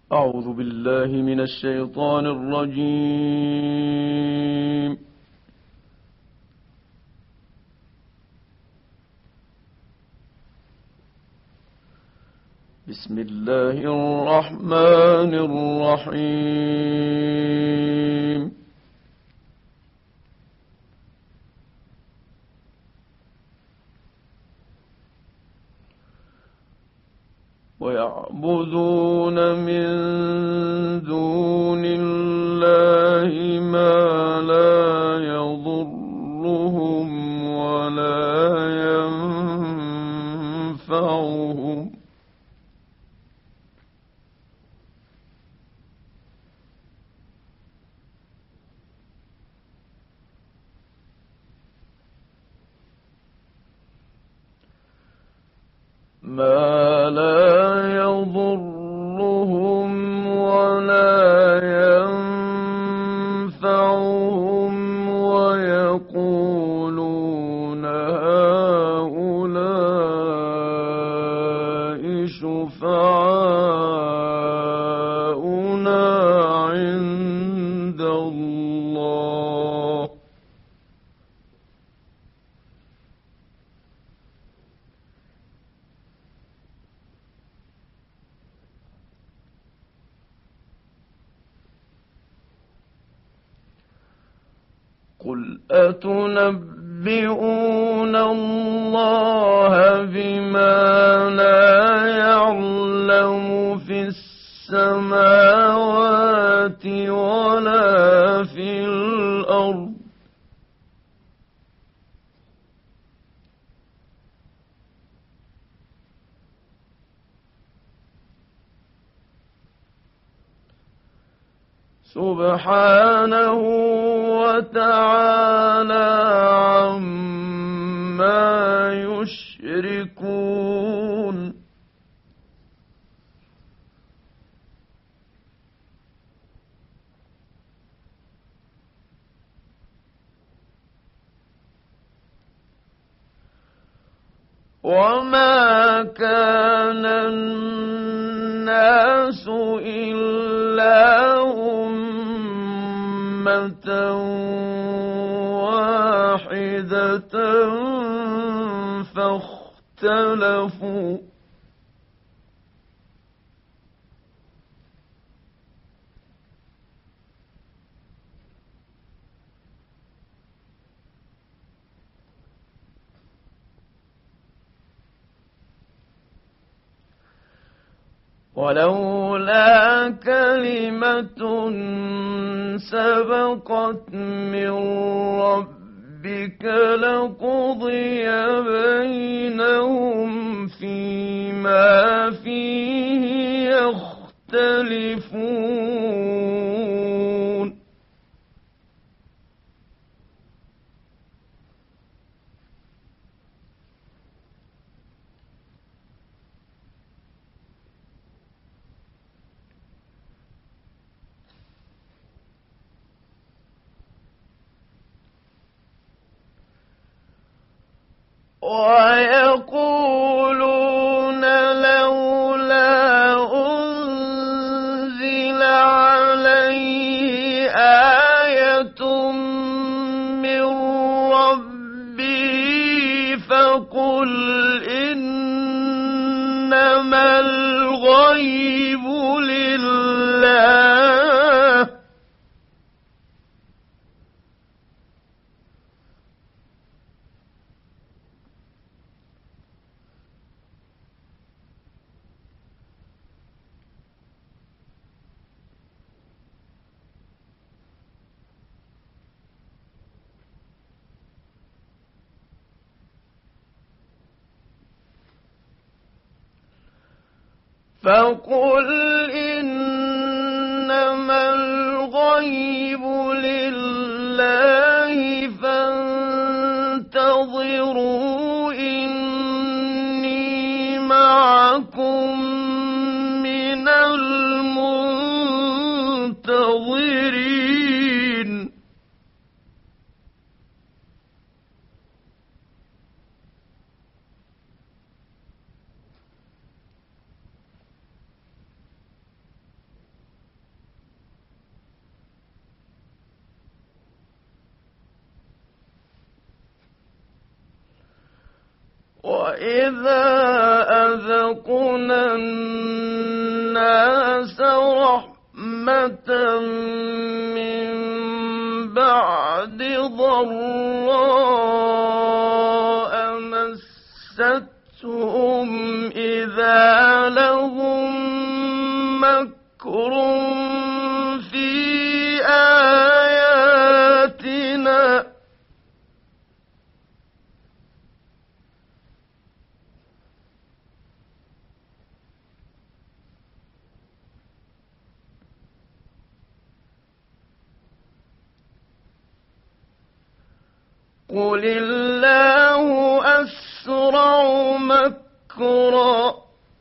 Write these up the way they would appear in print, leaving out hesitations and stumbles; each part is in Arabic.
أعوذ بالله من الشيطان الرجيم. بسم الله الرحمن الرحيم. ويعبدون من دون الله ما لا يضرهم ولا ينفعهم ويقولون هؤلاء شفعاؤنا عند الله قل أتنبئون الله بما لا يعلم في السماوات ولا في الأرض سبحانه وتعالى عما يشركون وما كان الناس إلا أمة واحدة فاختلفوا ولولا كلمة سبقت من ربك لقضي بينهم فيما فيه يختلفون ويقولون لولا أنزل عليه آية من ربه فقل إنما الغيب لله فقل إنما الغيب لله فانتظروا إني معكم من المنتظرين وإذا أذقنا الناس رحمة من بعد ضراء مستهم إذا لهم مكر في آياتنا قل الله أسرع مكرا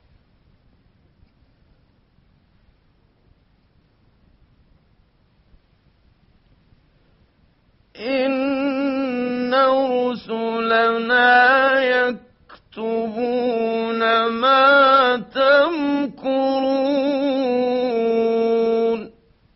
إن رسلنا يكتبون ما تمكرون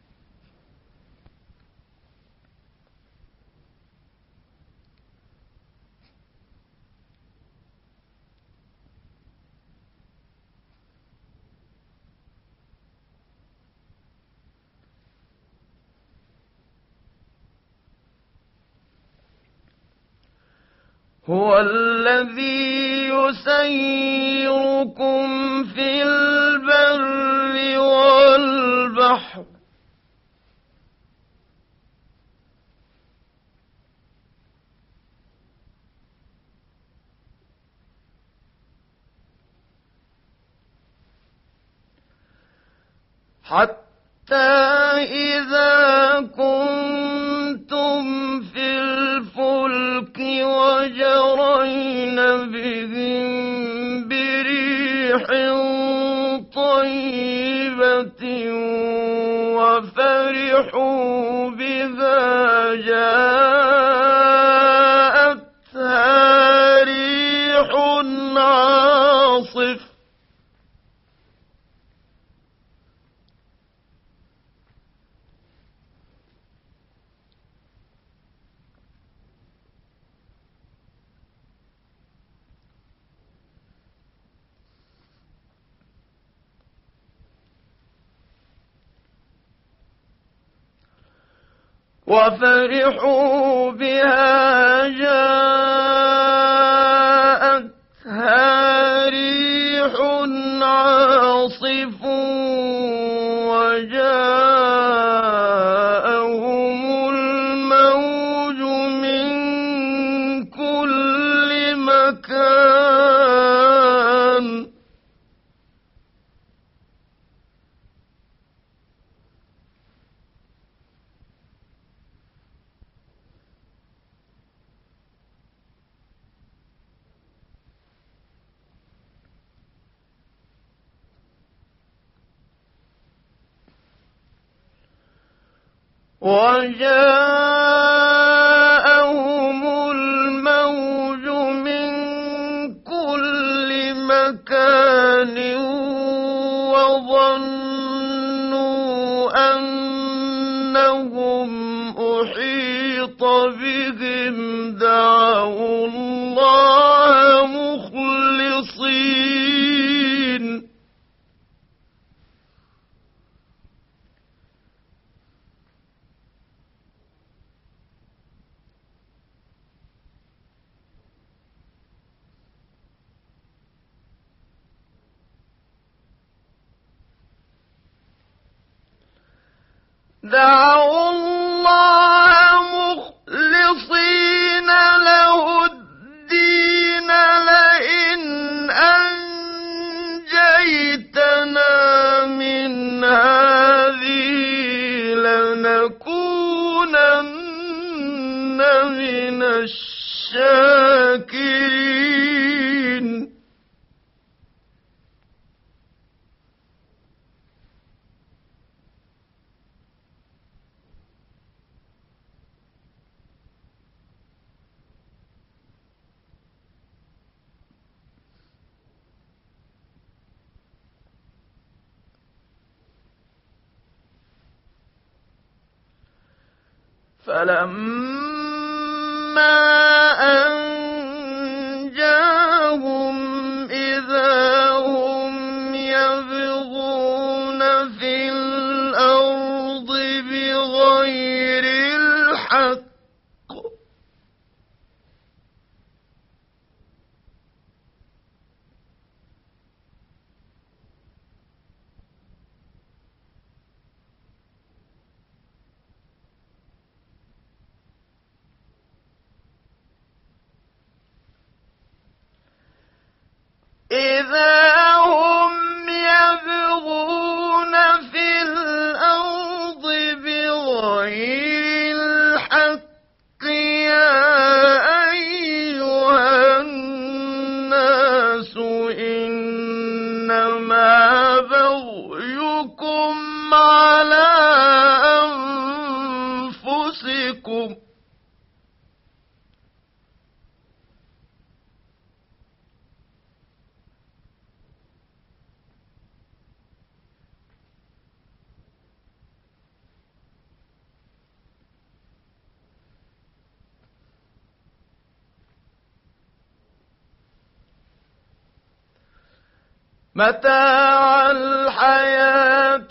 هو الذي يسيركم في البر والبحر حتى إذا كنتم في الفلك وجرين بهم بريح طيبة وفرحوا بها جاءتها ريح عاصف وفرحوا بها جاءتها ريح عاصف وجاءهم الموج من كل مكان وجاءهم الموج من كل مكان وظنوا أنهم أحيط بهم دعوا الله مخلصين دعوا الله مخلصين له الدين لئن أنجيتنا من هذه لنكونن من الشاكرين فلما أنجاهم إنما بغيكم على أنفسكم متاع الحياة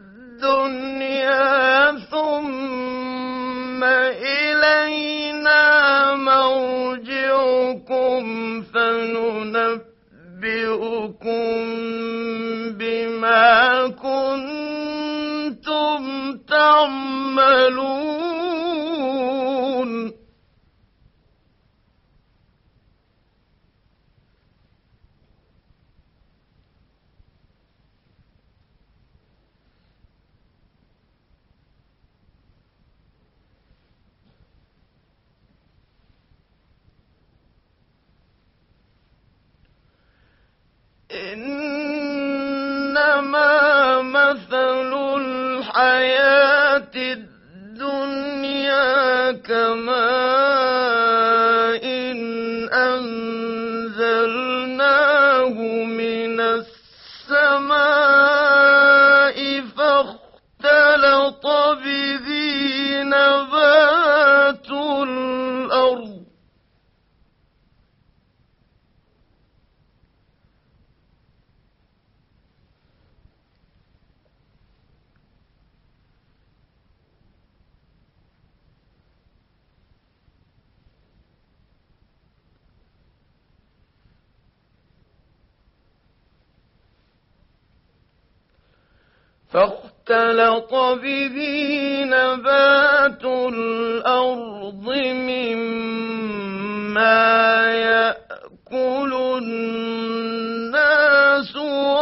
الدنيا ثم إلينا مرجعكم فننبئكم بما كنتم تعملون إنما مثل الحياة الدنيا كماء أنزلناه من السماء فاختلط به نبات الأرض نبات الأرض مما يأكل الناس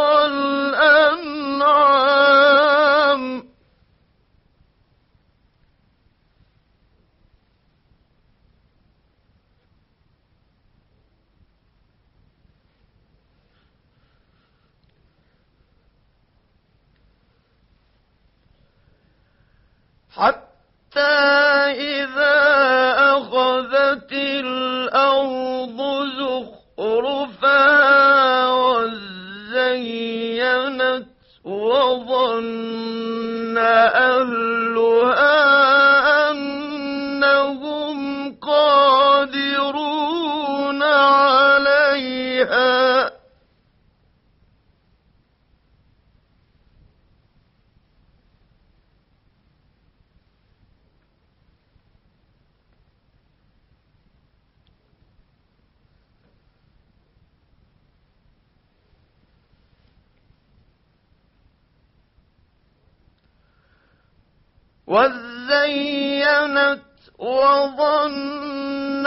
والأنعام حتى إذا أخذت الأرض زخرفها وزينت وظن أهلها أنهم قادرون عليها وزينت وظن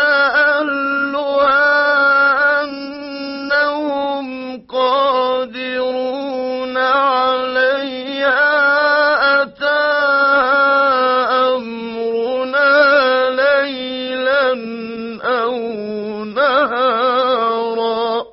أهلها أنهم قادرون عليها أتاها أمرنا ليلا أو نهارا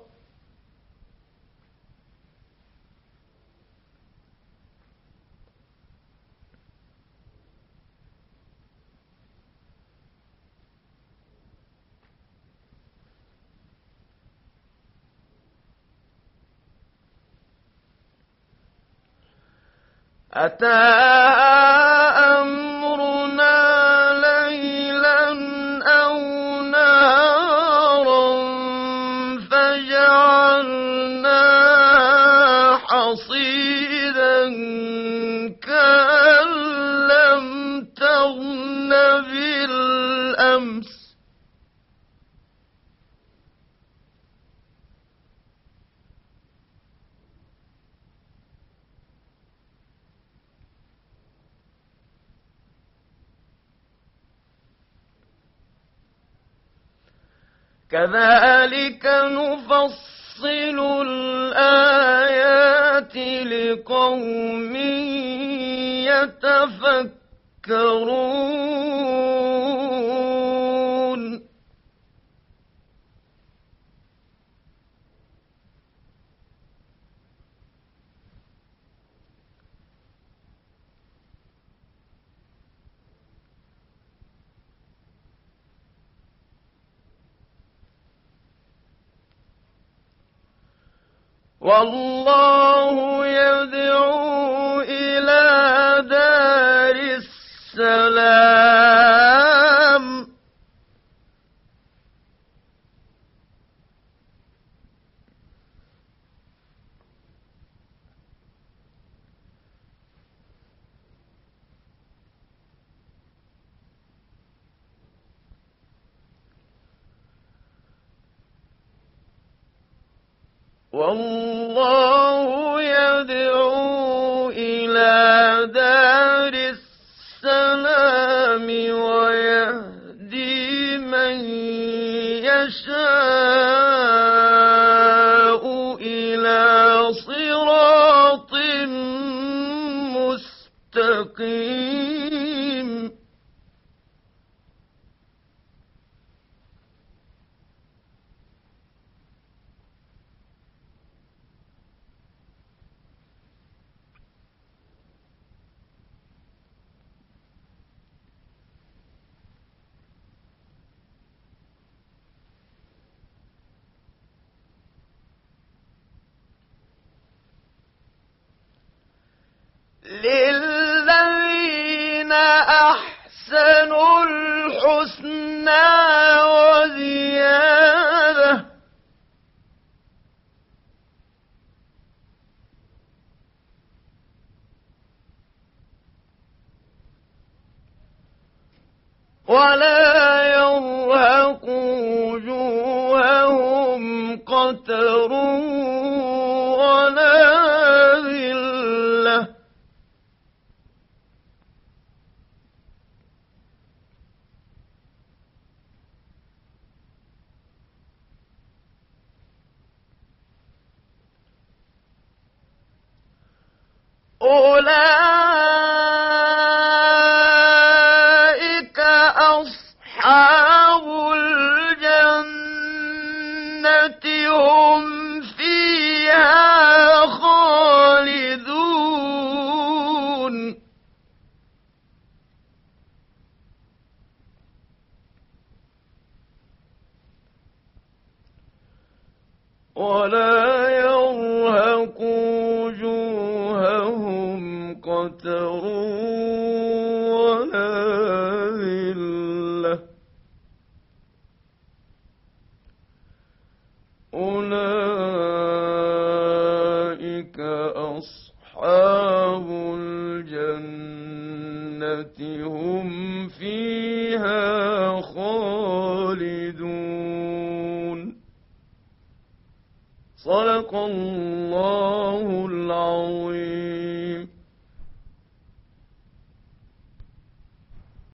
أتاها أمرنا ليلا أو نهارا فجعلناها حصيدا كأن لم تغن بالأمس كذلك نفصل الآيات لقوم يتفكرون والله يدعو إلى دار السلام والله يدعو إلى دار السلام ويهدي من يشاء إلى صراط مستقيم للذين أحسنوا الحسنى وزيادة ولا يرهق وجوههم قتر ولا ذلة أولئك أصحاب الجنة هم فيها خالدون ولا يرهق وجوههم قتر ولا ذلة أولئك أصحاب الجنة هم فيها خالدون صدق الله